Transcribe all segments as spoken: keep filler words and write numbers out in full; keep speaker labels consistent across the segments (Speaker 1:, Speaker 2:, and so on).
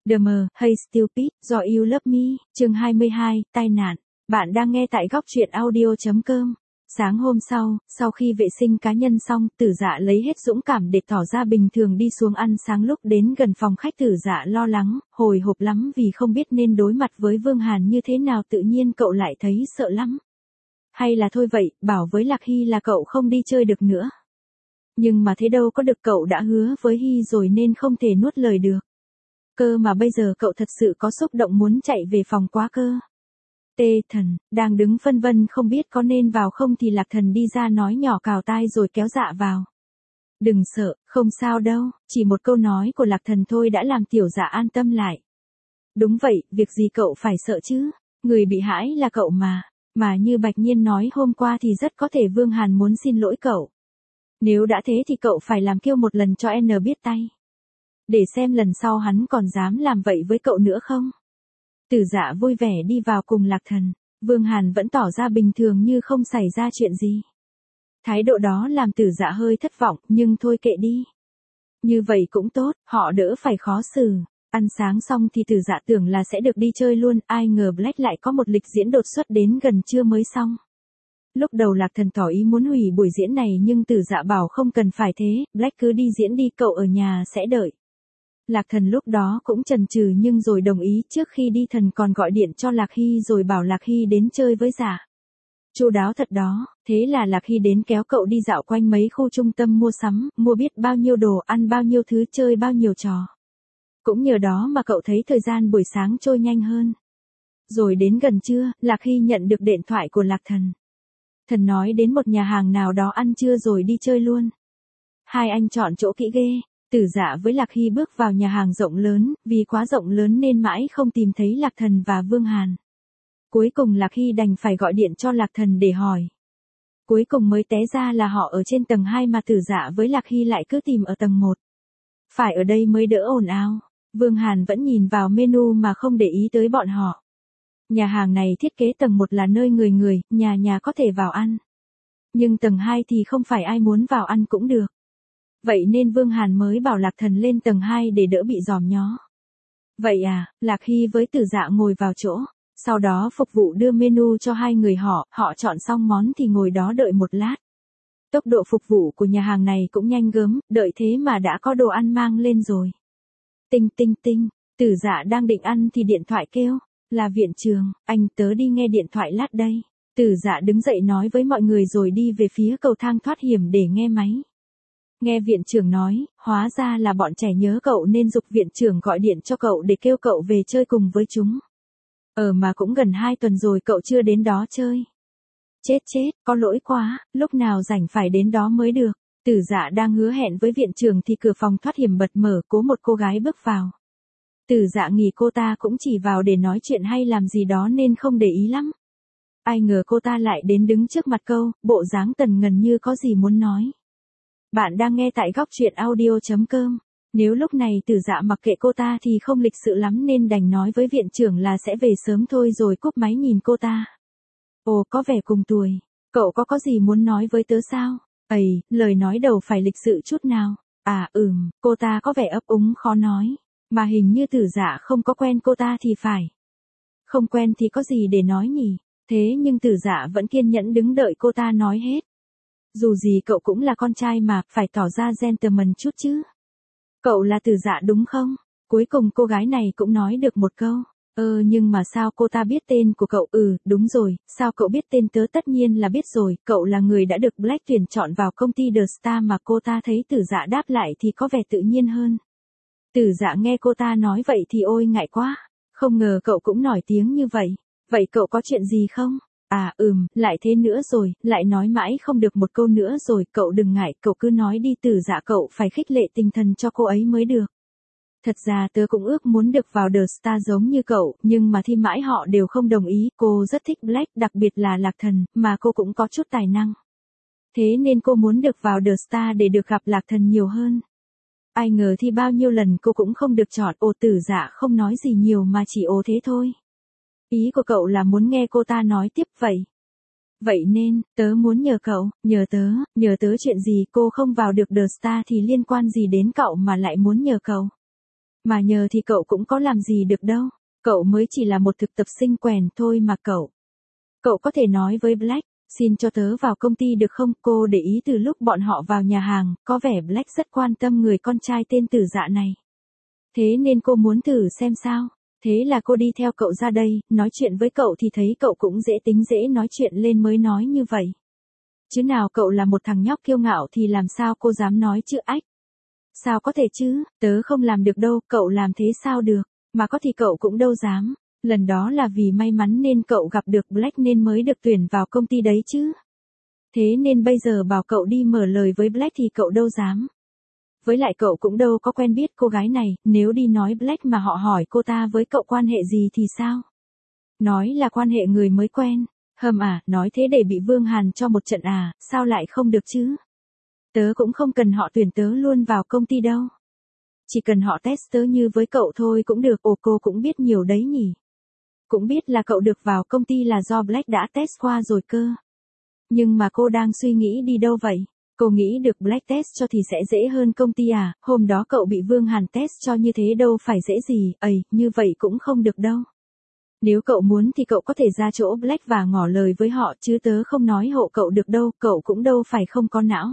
Speaker 1: The Mờ, Hey Stupid, Do You Love Me, chương hai mươi hai, tai nạn. Bạn đang nghe tại góc truyện audio chấm com. Sáng hôm sau, sau khi vệ sinh cá nhân xong, Tử Dạ lấy hết dũng cảm để tỏ ra bình thường đi xuống ăn sáng. Lúc đến gần phòng khách, Tử Dạ lo lắng, hồi hộp lắm vì không biết nên đối mặt với Vương Hàn như thế nào. Tự nhiên cậu lại thấy sợ lắm. Hay là thôi vậy, bảo với Lạc Hy là cậu không đi chơi được nữa. Nhưng mà thế đâu có được, cậu đã hứa với Hy rồi nên không thể nuốt lời được. Cơ mà bây giờ cậu thật sự có xúc động muốn chạy về phòng quá cơ. Tê Thần, đang đứng phân vân không biết có nên vào không thì Lạc Thần đi ra nói nhỏ cào tai rồi kéo Dạ vào. Đừng sợ, không sao đâu, chỉ một câu nói của Lạc Thần thôi đã làm Tiểu Dạ an tâm lại. Đúng vậy, việc gì cậu phải sợ chứ, người bị hãi là cậu mà, mà như Bạch Nhiên nói hôm qua thì rất có thể Vương Hàn muốn xin lỗi cậu. Nếu đã thế thì cậu phải làm kêu một lần cho N biết tay. Để xem lần sau hắn còn dám làm vậy với cậu nữa không. Tử Dạ vui vẻ đi vào cùng Lạc Thần, Vương Hàn vẫn tỏ ra bình thường như không xảy ra chuyện gì. Thái độ đó làm Tử Dạ hơi thất vọng, nhưng thôi kệ đi. Như vậy cũng tốt, họ đỡ phải khó xử. Ăn sáng xong thì Tử Dạ tưởng là sẽ được đi chơi luôn, ai ngờ Black lại có một lịch diễn đột xuất đến gần trưa mới xong. Lúc đầu Lạc Thần tỏ ý muốn hủy buổi diễn này nhưng Tử Dạ bảo không cần phải thế, Black cứ đi diễn đi, cậu ở nhà sẽ đợi. Lạc Thần lúc đó cũng chần chừ nhưng rồi đồng ý. Trước khi đi Thần còn gọi điện cho Lạc Hy rồi bảo Lạc Hy đến chơi với Dạ. Chu đáo thật đó, thế là Lạc Hy đến kéo cậu đi dạo quanh mấy khu trung tâm mua sắm, mua biết bao nhiêu đồ, ăn bao nhiêu thứ, chơi bao nhiêu trò. Cũng nhờ đó mà cậu thấy thời gian buổi sáng trôi nhanh hơn. Rồi đến gần trưa, Lạc Hy nhận được điện thoại của Lạc Thần. Thần nói đến một nhà hàng nào đó ăn trưa rồi đi chơi luôn. Hai anh chọn chỗ kỹ ghê. Tử Dạ với Lạc Hy bước vào nhà hàng rộng lớn, vì quá rộng lớn nên mãi không tìm thấy Lạc Thần và Vương Hàn. Cuối cùng Lạc Hy đành phải gọi điện cho Lạc Thần để hỏi. Cuối cùng mới té ra là họ ở trên tầng hai mà Tử Dạ với Lạc Hy lại cứ tìm ở tầng một. Phải ở đây mới đỡ ồn ào. Vương Hàn vẫn nhìn vào menu mà không để ý tới bọn họ. Nhà hàng này thiết kế tầng một là nơi người người, nhà nhà có thể vào ăn. Nhưng tầng hai thì không phải ai muốn vào ăn cũng được. Vậy nên Vương Hàn mới bảo Lạc Thần lên tầng hai để đỡ bị giòm nhó. Vậy à, Lạc Hy với Tử Dạ ngồi vào chỗ. Sau đó phục vụ đưa menu cho hai người họ, họ chọn xong món thì ngồi đó đợi một lát. Tốc độ phục vụ của nhà hàng này cũng nhanh gớm, đợi thế mà đã có đồ ăn mang lên rồi. Tinh tinh tinh, Tử Dạ đang định ăn thì điện thoại kêu, là viện trường, anh tớ đi nghe điện thoại lát đây. Tử Dạ đứng dậy nói với mọi người rồi đi về phía cầu thang thoát hiểm để nghe máy. Nghe viện trưởng nói, hóa ra là bọn trẻ nhớ cậu nên giục viện trưởng gọi điện cho cậu để kêu cậu về chơi cùng với chúng. Ờ mà cũng gần hai tuần rồi cậu chưa đến đó chơi. Chết chết, có lỗi quá, lúc nào rảnh phải đến đó mới được. Tử Dạ đang hứa hẹn với viện trưởng thì cửa phòng thoát hiểm bật mở, có một cô gái bước vào. Tử Dạ nghĩ cô ta cũng chỉ vào để nói chuyện hay làm gì đó nên không để ý lắm. Ai ngờ cô ta lại đến đứng trước mặt câu, bộ dáng tần ngần như có gì muốn nói. Bạn đang nghe tại góc truyện audio chấm com. Nếu lúc này Tử Dạ mặc kệ cô ta thì không lịch sự lắm nên đành nói với viện trưởng là sẽ về sớm thôi rồi cúp máy nhìn cô ta. Ồ, có vẻ cùng tuổi. Cậu có có gì muốn nói với tớ sao? Ây, lời nói đầu phải lịch sự chút nào. À ừm, cô ta có vẻ ấp úng khó nói. Mà hình như Tử Dạ không có quen cô ta thì phải. Không quen thì có gì để nói nhỉ? Thế nhưng Tử Dạ vẫn kiên nhẫn đứng đợi cô ta nói hết. Dù gì cậu cũng là con trai mà, phải tỏ ra gentleman chút chứ. Cậu là Tử Dạ đúng không? Cuối cùng cô gái này cũng nói được một câu. Ơ nhưng mà sao cô ta biết tên của cậu? Ừ, đúng rồi, sao cậu biết tên tớ? Tất nhiên là biết rồi, cậu là người đã được Black tuyển chọn vào công ty The Star mà. Cô ta thấy Tử Dạ đáp lại thì có vẻ tự nhiên hơn. Tử Dạ nghe cô ta nói vậy thì ôi ngại quá, không ngờ cậu cũng nổi tiếng như vậy. Vậy cậu có chuyện gì không? À ừm, lại thế nữa rồi, lại nói mãi không được một câu nữa rồi, cậu đừng ngại, cậu cứ nói đi. Tử Dạ cậu phải khích lệ tinh thần cho cô ấy mới được. Thật ra tớ cũng ước muốn được vào The Star giống như cậu, nhưng mà thi mãi họ đều không đồng ý. Cô rất thích Black, đặc biệt là Lạc Thần, mà cô cũng có chút tài năng. Thế nên cô muốn được vào The Star để được gặp Lạc Thần nhiều hơn. Ai ngờ thi bao nhiêu lần cô cũng không được chọn. Ồ, Tử Dạ không nói gì nhiều mà chỉ ồ thế thôi. Ý của cậu là muốn nghe cô ta nói tiếp vậy. Vậy nên, tớ muốn nhờ cậu, nhờ tớ, nhờ tớ chuyện gì? Cô không vào được The Star thì liên quan gì đến cậu mà lại muốn nhờ cậu? Mà nhờ thì cậu cũng có làm gì được đâu. Cậu mới chỉ là một thực tập sinh quèn thôi mà cậu. Cậu có thể nói với Black, xin cho tớ vào công ty được không? Cô để ý từ lúc bọn họ vào nhà hàng, có vẻ Black rất quan tâm người con trai tên Tử Dạ này. Thế nên cô muốn thử xem sao. Thế là cô đi theo cậu ra đây, nói chuyện với cậu thì thấy cậu cũng dễ tính dễ nói chuyện lên mới nói như vậy. Chứ nào cậu là một thằng nhóc kiêu ngạo thì làm sao cô dám nói chứ ách. Sao có thể chứ, tớ không làm được đâu, cậu làm thế sao được, mà có thì cậu cũng đâu dám. Lần đó là vì may mắn nên cậu gặp được Black nên mới được tuyển vào công ty đấy chứ. Thế nên bây giờ bảo cậu đi mở lời với Black thì cậu đâu dám. Với lại cậu cũng đâu có quen biết cô gái này, nếu đi nói Black mà họ hỏi cô ta với cậu quan hệ gì thì sao? Nói là quan hệ người mới quen. Hầm à, nói thế để bị Vương Hàn cho một trận à, sao lại không được chứ? Tớ cũng không cần họ tuyển tớ luôn vào công ty đâu. Chỉ cần họ test tớ như với cậu thôi cũng được. Ồ, cô cũng biết nhiều đấy nhỉ. Cũng biết là cậu được vào công ty là do Black đã test qua rồi cơ. Nhưng mà cô đang suy nghĩ đi đâu vậy? Cô nghĩ được Black test cho thì sẽ dễ hơn công ty à? Hôm đó cậu bị Vương Hàn test cho như thế đâu phải dễ gì. Ây, như vậy cũng không được đâu. Nếu cậu muốn thì cậu có thể ra chỗ Black và ngỏ lời với họ, chứ tớ không nói hộ cậu được đâu, cậu cũng đâu phải không có não.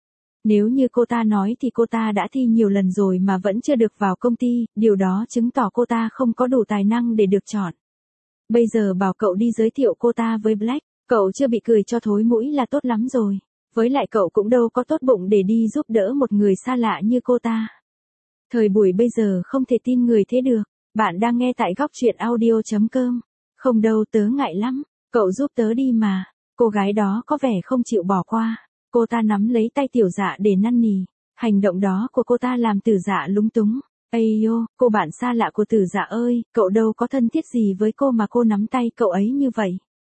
Speaker 1: Nếu như cô ta nói thì cô ta đã thi nhiều lần rồi mà vẫn chưa được vào công ty, điều đó chứng tỏ cô ta không có đủ tài năng để được chọn. Bây giờ bảo cậu đi giới thiệu cô ta với Black, cậu chưa bị cười cho thối mũi là tốt lắm rồi. Với lại cậu cũng đâu có tốt bụng để đi giúp đỡ một người xa lạ như cô ta. Thời buổi bây giờ không thể tin người thế được. Bạn đang nghe tại góc truyện audio chấm com. Không đâu, tớ ngại lắm, cậu giúp tớ đi mà. Cô gái đó có vẻ không chịu bỏ qua. Cô ta nắm lấy tay Tiểu Dạ để năn nỉ. Hành động đó của cô ta làm Tử Dạ lúng túng. Ây yo, cô bạn xa lạ của Tử Dạ ơi, cậu đâu có thân thiết gì với cô mà cô nắm tay cậu ấy như vậy.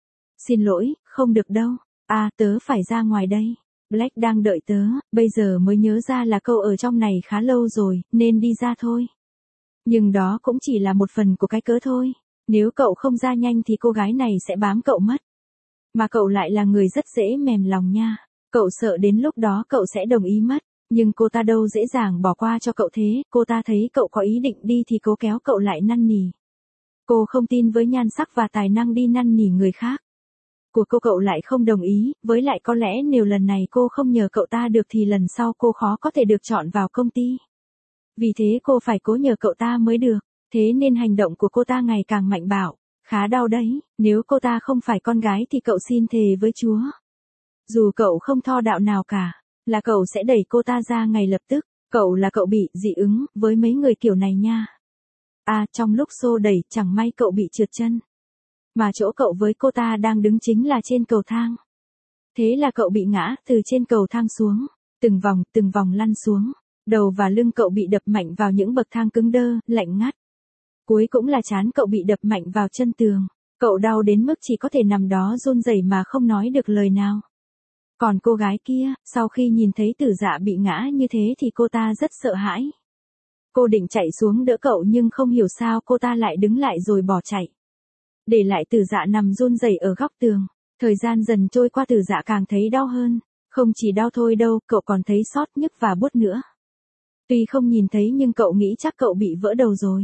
Speaker 1: Xin lỗi, không được đâu. À, tớ phải ra ngoài đây. Black đang đợi tớ, bây giờ mới nhớ ra là cậu ở trong này khá lâu rồi, nên đi ra thôi. Nhưng đó cũng chỉ là một phần của cái cớ thôi. Nếu cậu không ra nhanh thì cô gái này sẽ bám cậu mất. Mà cậu lại là người rất dễ mềm lòng nha. Cậu sợ đến lúc đó cậu sẽ đồng ý mất. Nhưng cô ta đâu dễ dàng bỏ qua cho cậu thế. Cô ta thấy cậu có ý định đi thì cố kéo cậu lại năn nỉ. Cô không tin với nhan sắc và tài năng đi năn nỉ người khác của cô cậu lại không đồng ý. Với lại có lẽ nếu lần này cô không nhờ cậu ta được thì lần sau cô khó có thể được chọn vào công ty. Vì thế cô phải cố nhờ cậu ta mới được. Thế nên hành động của cô ta ngày càng mạnh bạo. Khá đau đấy, nếu cô ta không phải con gái thì cậu xin thề với Chúa. Dù cậu không tho đạo nào cả, là cậu sẽ đẩy cô ta ra ngay lập tức. Cậu là cậu bị dị ứng với mấy người kiểu này nha. À, trong lúc xô đẩy chẳng may cậu bị trượt chân. Mà chỗ cậu với cô ta đang đứng chính là trên cầu thang. Thế là cậu bị ngã từ trên cầu thang xuống. Từng vòng, từng vòng lăn xuống. Đầu và lưng cậu bị đập mạnh vào những bậc thang cứng đơ, lạnh ngắt. Cuối cũng là trán cậu bị đập mạnh vào chân tường. Cậu đau đến mức chỉ có thể nằm đó run rẩy mà không nói được lời nào. Còn cô gái kia, sau khi nhìn thấy Tử Dạ bị ngã như thế thì cô ta rất sợ hãi. Cô định chạy xuống đỡ cậu nhưng không hiểu sao cô ta lại đứng lại rồi bỏ chạy. Để lại Tử Dạ nằm run rẩy ở góc tường. Thời gian dần trôi qua, Tử Dạ càng thấy đau hơn. Không chỉ đau thôi đâu, cậu còn thấy xót nhức và buốt nữa. Tuy không nhìn thấy nhưng cậu nghĩ chắc cậu bị vỡ đầu rồi.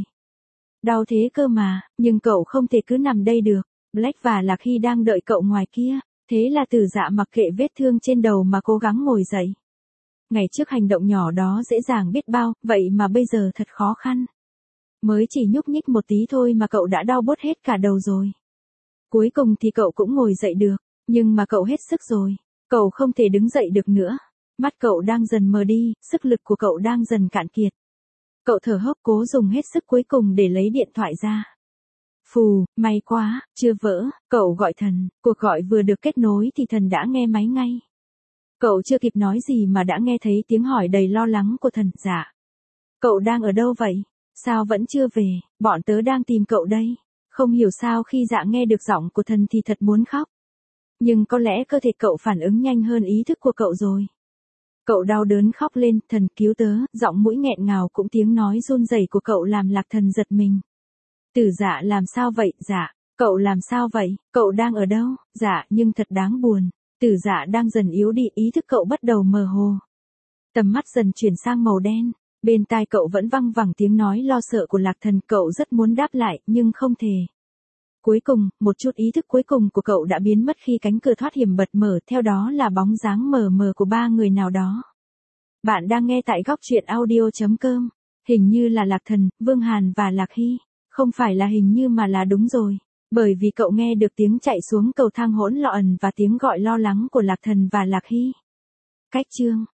Speaker 1: Đau thế cơ mà, nhưng cậu không thể cứ nằm đây được. Black và Lạc Hy đang đợi cậu ngoài kia. Thế là Tử Dạ mặc kệ vết thương trên đầu mà cố gắng ngồi dậy. Ngày trước hành động nhỏ đó dễ dàng biết bao, vậy mà bây giờ thật khó khăn. Mới chỉ nhúc nhích một tí thôi mà cậu đã đau buốt hết cả đầu rồi. Cuối cùng thì cậu cũng ngồi dậy được, nhưng mà cậu hết sức rồi. Cậu không thể đứng dậy được nữa. Mắt cậu đang dần mờ đi, sức lực của cậu đang dần cạn kiệt. Cậu thở hốc cố dùng hết sức cuối cùng để lấy điện thoại ra. Phù, may quá, chưa vỡ, cậu gọi thần, cuộc gọi vừa được kết nối thì thần đã nghe máy ngay. Cậu chưa kịp nói gì mà đã nghe thấy tiếng hỏi đầy lo lắng của thần. Dạ. Cậu đang ở đâu vậy? Sao vẫn chưa về? Bọn tớ đang tìm cậu đây. Không hiểu sao khi Dạ nghe được giọng của thần thì thật muốn khóc. Nhưng có lẽ cơ thể cậu phản ứng nhanh hơn ý thức của cậu rồi. Cậu đau đớn khóc lên, thần cứu tớ, giọng mũi nghẹn ngào cũng tiếng nói run rẩy của cậu làm Lạc Thần giật mình. Tử Dạ làm sao vậy? Dạ, cậu làm sao vậy? Cậu đang ở đâu? Dạ, nhưng thật đáng buồn. Tử Dạ đang dần yếu đi, ý thức cậu bắt đầu mơ hồ. Tầm mắt dần chuyển sang màu đen. Bên tai cậu vẫn văng vẳng tiếng nói lo sợ của Lạc Thần, cậu rất muốn đáp lại, nhưng không thể. Cuối cùng, một chút ý thức cuối cùng của cậu đã biến mất khi cánh cửa thoát hiểm bật mở, theo đó là bóng dáng mờ mờ của ba người nào đó. Bạn đang nghe tại góc truyện audio chấm com. Hình như là Lạc Thần, Vương Hàn và Lạc Hy. Không phải là hình như mà là đúng rồi. Bởi vì cậu nghe được tiếng chạy xuống cầu thang hỗn loạn và tiếng gọi lo lắng của Lạc Thần và Lạc Hy. Cách chương